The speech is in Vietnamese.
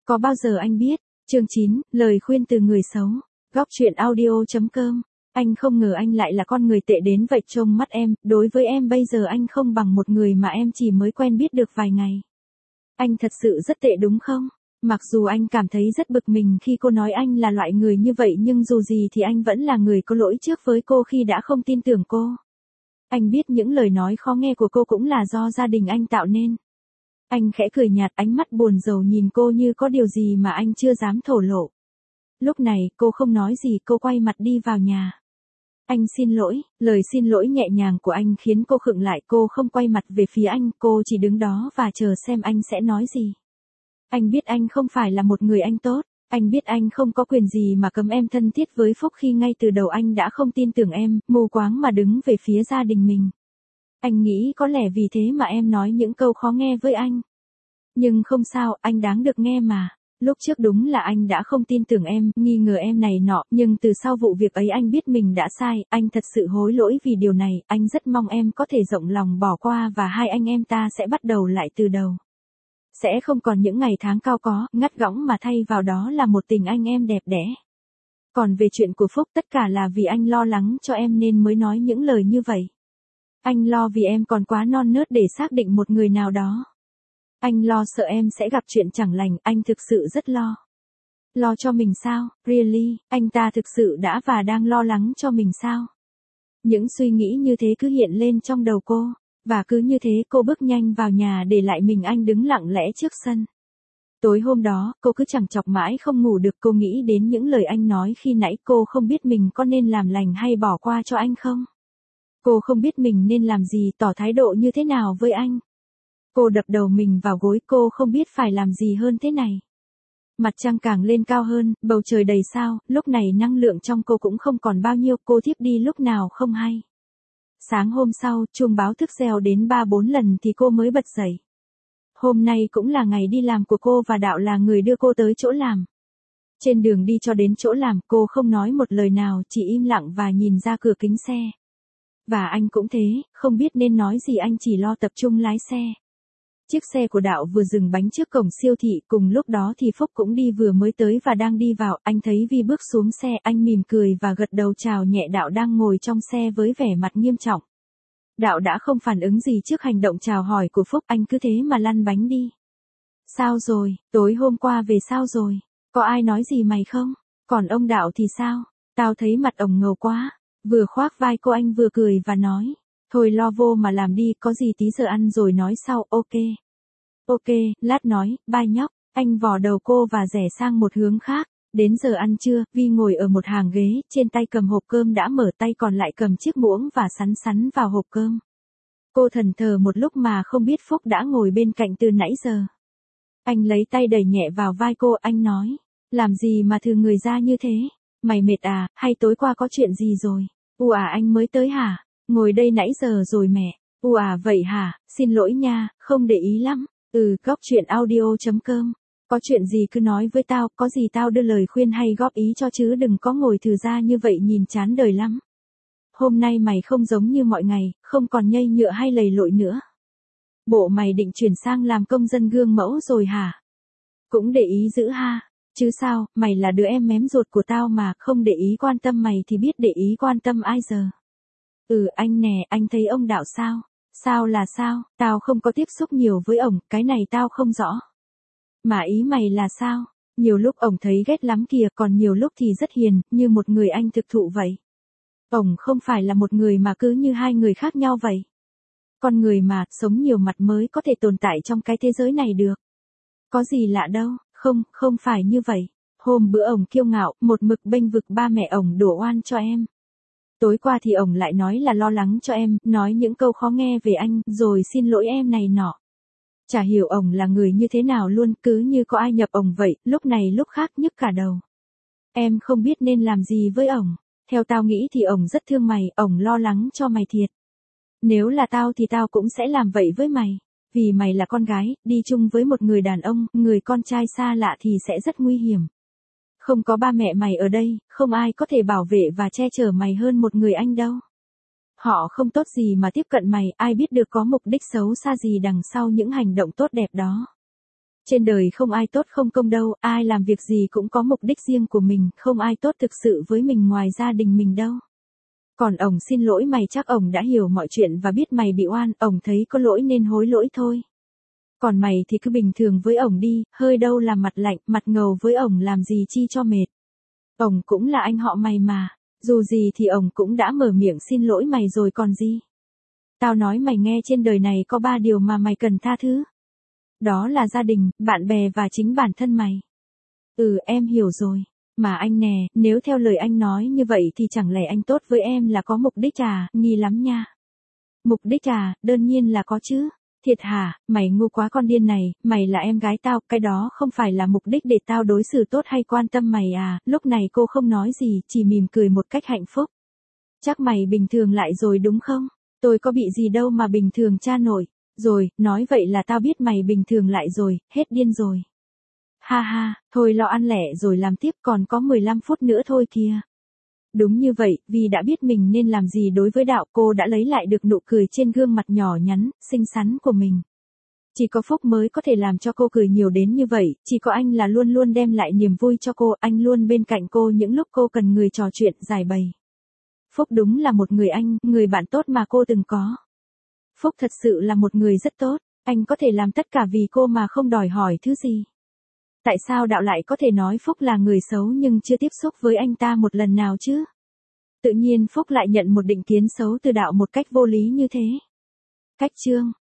Có bao giờ anh biết? Chương 9, lời khuyên từ người xấu. Góc truyện audio.com. Anh không ngờ anh lại là con người tệ đến vậy trong mắt em, đối với em bây giờ anh không bằng một người mà em chỉ mới quen biết được vài ngày. Anh thật sự rất tệ đúng không? Mặc dù anh cảm thấy rất bực mình khi cô nói anh là loại người như vậy nhưng dù gì thì anh vẫn là người có lỗi trước với cô khi đã không tin tưởng cô. Anh biết những lời nói khó nghe của cô cũng là do gia đình anh tạo nên. Anh khẽ cười nhạt, ánh mắt buồn rầu nhìn cô như có điều gì mà anh chưa dám thổ lộ. Lúc này cô không nói gì, cô quay mặt đi vào nhà. Anh xin lỗi, lời xin lỗi nhẹ nhàng của anh khiến cô khựng lại, cô không quay mặt về phía anh, cô chỉ đứng đó và chờ xem anh sẽ nói gì. Anh biết anh không phải là một người anh tốt, anh biết anh không có quyền gì mà cấm em thân thiết với Phúc khi ngay từ đầu anh đã không tin tưởng em, mù quáng mà đứng về phía gia đình mình. Anh nghĩ có lẽ vì thế mà em nói những câu khó nghe với anh. Nhưng không sao, anh đáng được nghe mà. Lúc trước đúng là anh đã không tin tưởng em, nghi ngờ em này nọ, nhưng từ sau vụ việc ấy anh biết mình đã sai, anh thật sự hối lỗi vì điều này, anh rất mong em có thể rộng lòng bỏ qua và hai anh em ta sẽ bắt đầu lại từ đầu. Sẽ không còn những ngày tháng cao có, ngắt gỏng mà thay vào đó là một tình anh em đẹp đẽ. Còn về chuyện của Phúc tất cả là vì anh lo lắng cho em nên mới nói những lời như vậy. Anh lo vì em còn quá non nớt để xác định một người nào đó. Anh lo sợ em sẽ gặp chuyện chẳng lành, anh thực sự rất lo. Lo cho mình sao? Really, anh ta thực sự đã và đang lo lắng cho mình sao? Những suy nghĩ như thế cứ hiện lên trong đầu cô, và cứ như thế cô bước nhanh vào nhà để lại mình anh đứng lặng lẽ trước sân. Tối hôm đó, cô cứ chằng chọc mãi không ngủ được, cô nghĩ đến những lời anh nói khi nãy, cô không biết mình có nên làm lành hay bỏ qua cho anh không? Cô không biết mình nên làm gì, tỏ thái độ như thế nào với anh. Cô đập đầu mình vào gối, cô không biết phải làm gì hơn thế này. Mặt trăng càng lên cao hơn, bầu trời đầy sao, lúc này năng lượng trong cô cũng không còn bao nhiêu, cô thiếp đi lúc nào không hay. Sáng hôm sau, chuông báo thức reo đến 3-4 lần thì cô mới bật dậy. Hôm nay cũng là ngày đi làm của cô và Đạo là người đưa cô tới chỗ làm. Trên đường đi cho đến chỗ làm, cô không nói một lời nào, chỉ im lặng và nhìn ra cửa kính xe. Và anh cũng thế, không biết nên nói gì, anh chỉ lo tập trung lái xe. Chiếc xe của Đạo vừa dừng bánh trước cổng siêu thị, cùng lúc đó thì Phúc cũng đi vừa mới tới và đang đi vào, anh thấy Vi bước xuống xe, anh mỉm cười và gật đầu chào nhẹ Đạo đang ngồi trong xe với vẻ mặt nghiêm trọng. Đạo đã không phản ứng gì trước hành động chào hỏi của Phúc, anh cứ thế mà lăn bánh đi. Sao rồi, tối hôm qua về sao rồi, có ai nói gì mày không, còn ông Đạo thì sao, tao thấy mặt ổng ngầu quá, vừa khoác vai cô anh vừa cười và nói. Thôi lo vô mà làm đi, có gì tí giờ ăn rồi nói sau, ok. Ok, lát nói, bye nhóc, anh vò đầu cô và rẽ sang một hướng khác. Đến giờ ăn trưa, Vi ngồi ở một hàng ghế, trên tay cầm hộp cơm đã mở, tay còn lại cầm chiếc muỗng và sắn vào hộp cơm. Cô thẫn thờ một lúc mà không biết Phúc đã ngồi bên cạnh từ nãy giờ. Anh lấy tay đẩy nhẹ vào vai cô, anh nói, làm gì mà thừa người ra như thế, mày mệt à, hay tối qua có chuyện gì rồi, anh mới tới hả? Ngồi đây nãy giờ rồi mẹ. Vậy hả, xin lỗi nha, không để ý lắm. Góc truyện audio.com. Có chuyện gì cứ nói với tao, có gì tao đưa lời khuyên hay góp ý cho chứ đừng có ngồi thừ ra như vậy nhìn chán đời lắm. Hôm nay mày không giống như mọi ngày, không còn nhây nhựa hay lầy lội nữa. Bộ mày định chuyển sang làm công dân gương mẫu rồi hả? Cũng để ý giữ ha. Chứ sao, mày là đứa em mém ruột của tao mà, không để ý quan tâm mày thì biết để ý quan tâm ai giờ. Anh nè, anh thấy ông Đạo sao? Sao là sao? Tao không có tiếp xúc nhiều với ổng, cái này tao không rõ. Mà ý mày là sao? Nhiều lúc ổng thấy ghét lắm kìa, còn nhiều lúc thì rất hiền, như một người anh thực thụ vậy. Ổng không phải là một người mà cứ như hai người khác nhau vậy. Con người mà, sống nhiều mặt mới có thể tồn tại trong cái thế giới này được. Có gì lạ đâu, không phải như vậy. Hôm bữa ổng kiêu ngạo, một mực bênh vực ba mẹ ổng đổ oan cho em. Tối qua thì ổng lại nói là lo lắng cho em, nói những câu khó nghe về anh, rồi xin lỗi em này nọ. Chả hiểu ổng là người như thế nào luôn, cứ như có ai nhập ổng vậy, lúc này lúc khác nhức cả đầu. Em không biết nên làm gì với ổng. Theo tao nghĩ thì ổng rất thương mày, ổng lo lắng cho mày thiệt. Nếu là tao thì tao cũng sẽ làm vậy với mày. Vì mày là con gái, đi chung với một người đàn ông, người con trai xa lạ thì sẽ rất nguy hiểm. Không có ba mẹ mày ở đây, không ai có thể bảo vệ và che chở mày hơn một người anh đâu. Họ không tốt gì mà tiếp cận mày, ai biết được có mục đích xấu xa gì đằng sau những hành động tốt đẹp đó. Trên đời không ai tốt không công đâu, ai làm việc gì cũng có mục đích riêng của mình, không ai tốt thực sự với mình ngoài gia đình mình đâu. Còn ổng xin lỗi mày chắc ổng đã hiểu mọi chuyện và biết mày bị oan, ổng thấy có lỗi nên hối lỗi thôi. Còn mày thì cứ bình thường với ổng đi, hơi đâu làm mặt lạnh, mặt ngầu với ổng làm gì chi cho mệt. Ổng cũng là anh họ mày mà, dù gì thì ổng cũng đã mở miệng xin lỗi mày rồi còn gì. Tao nói mày nghe, trên đời này có 3 điều mà mày cần tha thứ. Đó là gia đình, bạn bè và chính bản thân mày. Em hiểu rồi. Mà anh nè, nếu theo lời anh nói như vậy thì chẳng lẽ anh tốt với em là có mục đích à, nghi lắm nha. Mục đích à, đương nhiên là có chứ. Thiệt hả, mày ngu quá con điên này, mày là em gái tao, cái đó không phải là mục đích để tao đối xử tốt hay quan tâm mày à. Lúc này cô không nói gì, chỉ mỉm cười một cách hạnh phúc. Chắc mày bình thường lại rồi đúng không? Tôi có bị gì đâu mà bình thường cha nội. Rồi, nói vậy là tao biết mày bình thường lại rồi, hết điên rồi. Ha ha, thôi lo ăn lẻ rồi làm tiếp, còn có 15 phút nữa thôi kìa. Đúng như vậy, vì đã biết mình nên làm gì đối với Đạo, cô đã lấy lại được nụ cười trên gương mặt nhỏ nhắn, xinh xắn của mình. Chỉ có Phúc mới có thể làm cho cô cười nhiều đến như vậy, chỉ có anh là luôn luôn đem lại niềm vui cho cô, anh luôn bên cạnh cô những lúc cô cần người trò chuyện, giải bày. Phúc đúng là một người anh, người bạn tốt mà cô từng có. Phúc thật sự là một người rất tốt, anh có thể làm tất cả vì cô mà không đòi hỏi thứ gì. Tại sao Đạo lại có thể nói Phúc là người xấu nhưng chưa tiếp xúc với anh ta một lần nào chứ? Tự nhiên Phúc lại nhận một định kiến xấu từ Đạo một cách vô lý như thế. Cách chương